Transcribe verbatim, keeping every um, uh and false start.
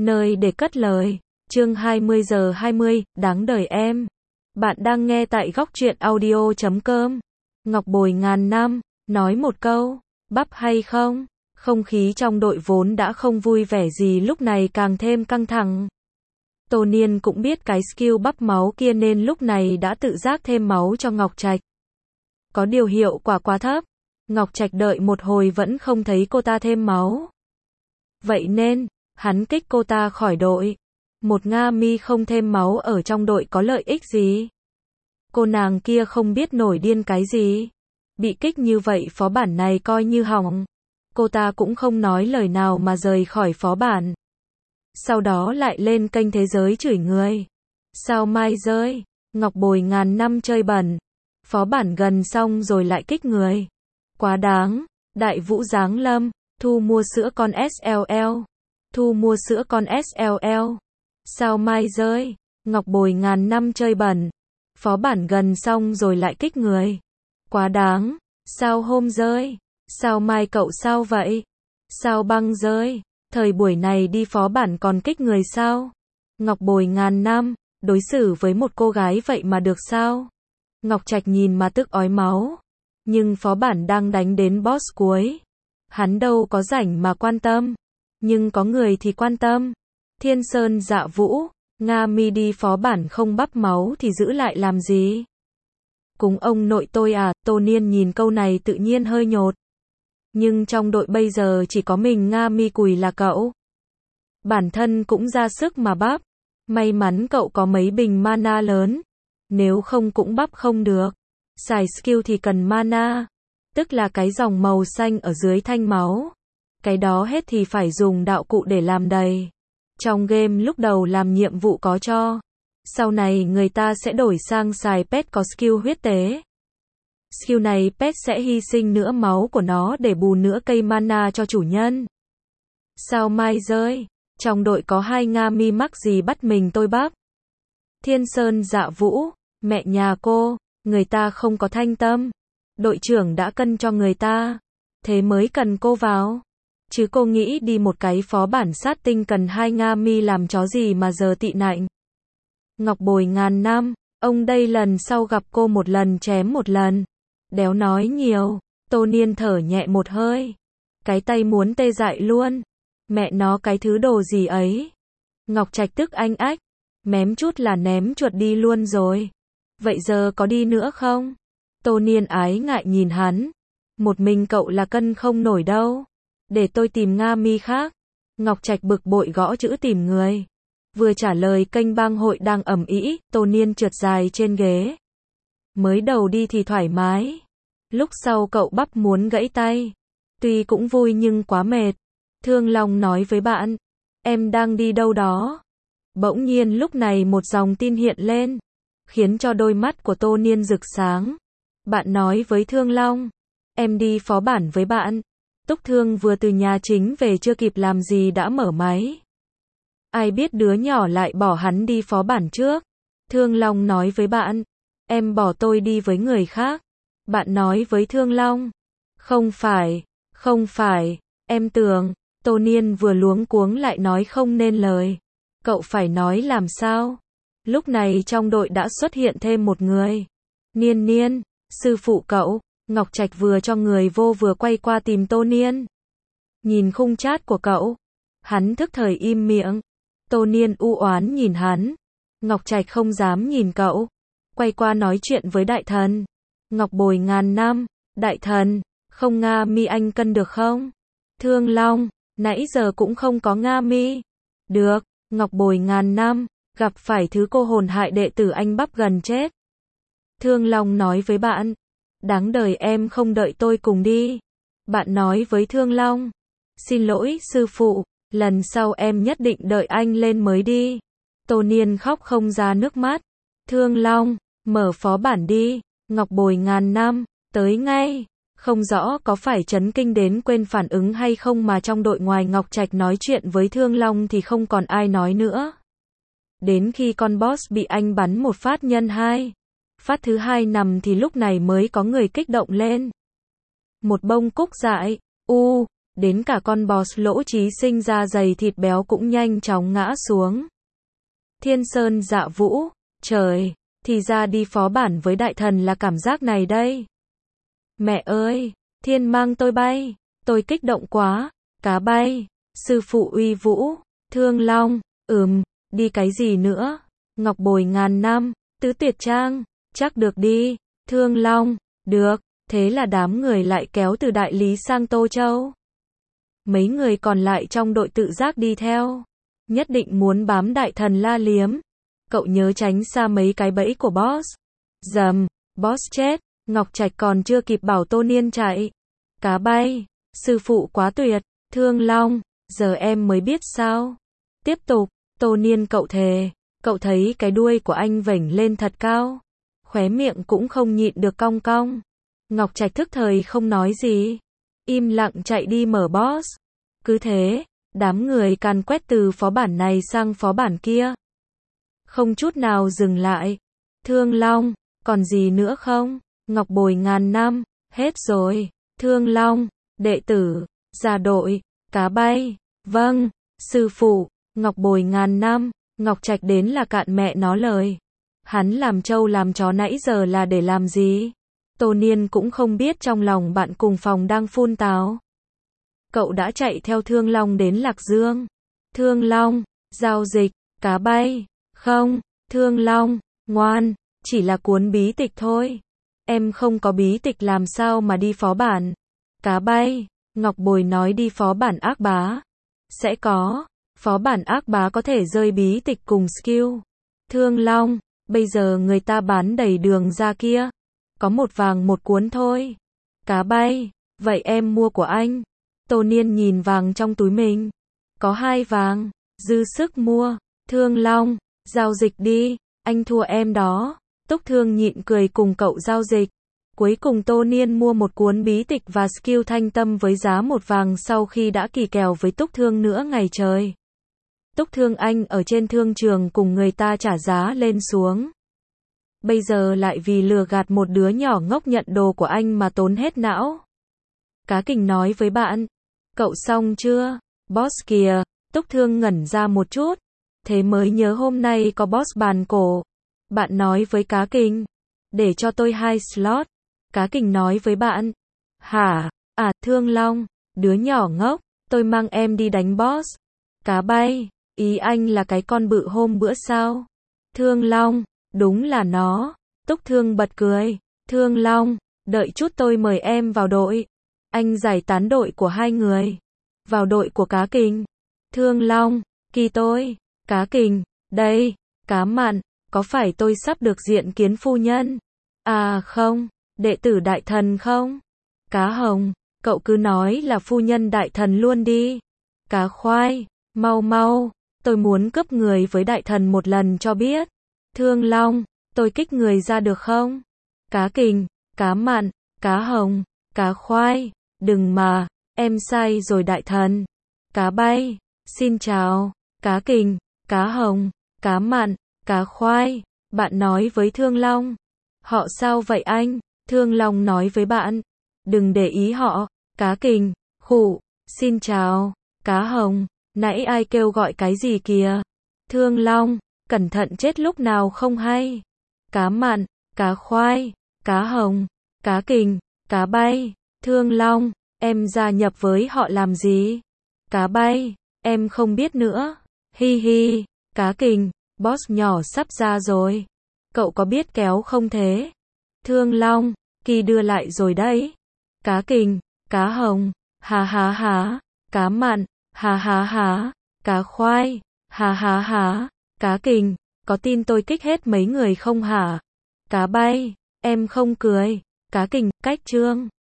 nơi để cất lời. Chương hai mươi giờ hai mươi, đáng đời em. Bạn đang nghe tại góc truyện audio chấm com. Ngọc Bồi ngàn năm, nói một câu, bắp hay không? Không khí trong đội vốn đã không vui vẻ gì lúc này càng thêm căng thẳng. Tô Niên cũng biết cái skill bắp máu kia nên lúc này đã tự giác thêm máu cho Ngọc Trạch. Có điều hiệu quả quá thấp. Ngọc Trạch đợi một hồi vẫn không thấy cô ta thêm máu. Vậy nên, hắn kích cô ta khỏi đội. Một Nga Mi không thêm máu ở trong đội có lợi ích gì? Cô nàng kia không biết nổi điên cái gì. Bị kích như vậy phó bản này coi như hỏng. Cô ta cũng không nói lời nào mà rời khỏi phó bản. Sau đó lại lên kênh thế giới chửi người. Sao mai rơi? Ngọc Bồi ngàn năm chơi bẩn. Phó bản gần xong rồi lại kích người. Quá đáng. Đại Vũ giáng lâm. Thu mua sữa con ét lờ lờ. Thu mua sữa con ét lờ lờ. Sao mai rơi? Ngọc Bồi ngàn năm chơi bẩn. Phó bản gần xong rồi lại kích người. Quá đáng. Sao hôm rơi? Sao mai cậu sao vậy? Sao băng rơi? Thời buổi này đi phó bản còn kích người sao? Ngọc Bồi ngàn năm, đối xử với một cô gái vậy mà được sao? Ngọc Trạch nhìn mà tức ói máu. Nhưng phó bản đang đánh đến boss cuối. Hắn đâu có rảnh mà quan tâm. Nhưng có người thì quan tâm. Thiên Sơn Dạ Vũ, Nga Mi đi phó bản không bắp máu thì giữ lại làm gì? Cúng ông nội tôi à? Tô Niên nhìn câu này tự nhiên hơi nhột. Nhưng trong đội bây giờ chỉ có mình Nga Mi cùi là cậu. Bản thân cũng ra sức mà bắp. May mắn cậu có mấy bình mana lớn. Nếu không cũng bắp không được. Xài skill thì cần mana. Tức là cái dòng màu xanh ở dưới thanh máu. Cái đó hết thì phải dùng đạo cụ để làm đầy. Trong game lúc đầu làm nhiệm vụ có cho. Sau này người ta sẽ đổi sang xài pet có skill huyết tế. Skill này pet sẽ hy sinh nửa máu của nó để bù nửa cây mana cho chủ nhân. Sao mai rơi? Trong đội có hai Nga Mi mắc gì bắt mình tôi bắp? Thiên Sơn Dạ Vũ, mẹ nhà cô, người ta không có thanh tâm. Đội trưởng đã cân cho người ta. Thế mới cần cô vào. Chứ cô nghĩ đi một cái phó bản sát tinh cần hai Nga Mi làm chó gì mà giờ tị nạnh. Ngọc Bồi ngàn năm, ông đây lần sau gặp cô một lần chém một lần. Đéo nói nhiều, Tô Niên thở nhẹ một hơi. Cái tay muốn tê dại luôn. Mẹ nó cái thứ đồ gì ấy. Ngọc Trạch tức anh ách. Mém chút là ném chuột đi luôn rồi. Vậy giờ có đi nữa không? Tô Niên ái ngại nhìn hắn. Một mình cậu là cân không nổi đâu. Để tôi tìm Nga Mi khác. Ngọc Trạch bực bội gõ chữ tìm người. Vừa trả lời kênh bang hội đang ầm ĩ, Tô Niên trượt dài trên ghế. Mới đầu đi thì thoải mái. Lúc sau cậu bắp muốn gãy tay. Tuy cũng vui nhưng quá mệt. Thương Long nói với bạn. Em đang đi đâu đó? Bỗng nhiên lúc này một dòng tin hiện lên. Khiến cho đôi mắt của Tô Niên rực sáng. Bạn nói với Thương Long. Em đi phó bản với bạn. Túc Thương vừa từ nhà chính về chưa kịp làm gì đã mở máy. Ai biết đứa nhỏ lại bỏ hắn đi phó bản trước. Thương Long nói với bạn. Em bỏ tôi đi với người khác. Bạn nói với Thương Long. Không phải, không phải, em tưởng. Tô Niên vừa luống cuống lại nói không nên lời. Cậu phải nói làm sao? Lúc này trong đội đã xuất hiện thêm một người. Niên Niên, sư phụ cậu. Ngọc Trạch vừa cho người vô vừa quay qua tìm Tô Niên. Nhìn khung chat của cậu. Hắn thức thời im miệng. Tô Niên u oán nhìn hắn. Ngọc Trạch không dám nhìn cậu. Quay qua nói chuyện với đại thần. Ngọc Bồi ngàn năm. Đại thần, không Nga Mi anh cân được không? Thương Long, nãy giờ cũng không có Nga Mi. Được, Ngọc Bồi ngàn năm. Gặp phải thứ cô hồn hại đệ tử anh bắp gần chết. Thương Long nói với bạn. Đáng đời em không đợi tôi cùng đi. Bạn nói với Thương Long. Xin lỗi sư phụ, lần sau em nhất định đợi anh lên mới đi. Tô Niên khóc không ra nước mắt. Thương Long, mở phó bản đi. Ngọc Bồi ngàn năm, tới ngay. Không rõ có phải chấn kinh đến quên phản ứng hay không mà trong đội ngoài Ngọc Trạch nói chuyện với Thương Long thì không còn ai nói nữa. Đến khi con boss bị anh bắn một phát nhân hai. Phát thứ hai nằm thì lúc này mới có người kích động lên. Một bông cúc dại, u, đến cả con boss Lỗ Chí Sinh da dày thịt béo cũng nhanh chóng ngã xuống. Thiên Sơn Dạ Vũ, trời, thì ra đi phó bản với đại thần là cảm giác này đây. Mẹ ơi, thiên mang tôi bay, tôi kích động quá, cá bay, sư phụ uy vũ, Thương Long, ừm, đi cái gì nữa, ngọc bồi ngàn năm, tứ tuyệt trang, chắc được đi, Thương Long, được, thế là đám người lại kéo từ Đại Lý sang Tô Châu. Mấy người còn lại trong đội tự giác đi theo, nhất định muốn bám đại thần La Liếm. Cậu nhớ tránh xa mấy cái bẫy của boss. Dầm, boss chết, Ngọc Trạch còn chưa kịp bảo Tô Niên chạy. Cá bay, sư phụ quá tuyệt, Thương Long, giờ em mới biết sao. Tiếp tục, Tô Niên cậu thề, cậu thấy cái đuôi của anh vểnh lên thật cao. Khóe miệng cũng không nhịn được cong cong. Ngọc Trạch thức thời không nói gì. Im lặng chạy đi mở boss. Cứ thế, đám người càn quét từ phó bản này sang phó bản kia. Không chút nào dừng lại. Thương Long, còn gì nữa không? Ngọc bồi ngàn năm, hết rồi. Thương Long, đệ tử, ra đội, cá bay, vâng, sư phụ, Ngọc bồi ngàn năm, Ngọc Trạch đến là cạn mẹ nó lời. Hắn làm trâu làm chó nãy giờ là để làm gì? Tô Niên cũng không biết trong lòng bạn cùng phòng đang phun táo. Cậu đã chạy theo Thương Long đến Lạc Dương. Thương Long, giao dịch, cá bay. Không, Thương Long, ngoan, chỉ là cuốn bí tịch thôi. Em không có bí tịch làm sao mà đi phó bản. Cá bay, Ngọc Bồi nói đi phó bản ác bá. Sẽ có, phó bản ác bá có thể rơi bí tịch cùng skill. Thương Long, bây giờ người ta bán đầy đường ra kia. Có một vàng một cuốn thôi. Cá bay, vậy em mua của anh. Tô Niên nhìn vàng trong túi mình. Có hai vàng, dư sức mua. Thương Long, giao dịch đi, anh thua em đó. Túc Thương nhịn cười cùng cậu giao dịch. Cuối cùng Tô Niên mua một cuốn bí tịch và skill thanh tâm với giá một vàng sau khi đã kỳ kèo với Túc Thương nửa ngày trời. Túc Thương anh ở trên thương trường cùng người ta trả giá lên xuống. Bây giờ lại vì lừa gạt một đứa nhỏ ngốc nhận đồ của anh mà tốn hết não. Cá Kình nói với bạn. Cậu xong chưa? Boss kìa. Túc Thương ngẩn ra một chút. Thế mới nhớ hôm nay có boss bàn cổ. Bạn nói với Cá Kình. Để cho tôi hai slot. Cá Kình nói với bạn. Hả? À, Thương Long. Đứa nhỏ ngốc. Tôi mang em đi đánh boss. Cá bay. Ý anh là cái con bự hôm bữa sao? Thương Long. Đúng là nó. Túc Thương bật cười. Thương Long. Đợi chút tôi mời em vào đội. Anh giải tán đội của hai người. Vào đội của Cá Kình. Thương Long. Kỳ tôi. Cá Kình. Đây. Cá Mặn. Có phải tôi sắp được diện kiến phu nhân? À không. Đệ tử đại thần không? Cá Hồng. Cậu cứ nói là phu nhân đại thần luôn đi. Cá Khoai. Mau mau. Tôi muốn cướp người với đại thần một lần cho biết. Thương Long. Tôi kích người ra được không? Cá Kình. Cá Mặn. Cá Hồng. Cá Khoai. Đừng mà. Em sai rồi đại thần. Cá bay. Xin chào. Cá Kình. Cá Hồng. Cá Mặn. Cá Khoai. Bạn nói với Thương Long. Họ sao vậy anh? Thương Long nói với bạn. Đừng để ý họ. Cá Kình. Khụ. Xin chào. Cá Hồng. Nãy ai kêu gọi cái gì kìa? Thương Long. Cẩn thận chết lúc nào không hay. Cá Mặn. Cá Khoai. Cá Hồng. Cá Kình. Cá bay. Thương Long. Em gia nhập với họ làm gì? Cá bay. Em không biết nữa. Hi hi. Cá Kình. Boss nhỏ sắp ra rồi. Cậu có biết kéo không thế? Thương Long. Kỳ đưa lại rồi đấy. Cá Kình. Cá Hồng. Hà hà hà. Cá Mặn. Hà hà hà. Cá Khoai. Hà hà hà. Cá Kình. Có tin tôi kích hết mấy người không hả? Cá bay. Em không cười. Cá Kình. Cách chương.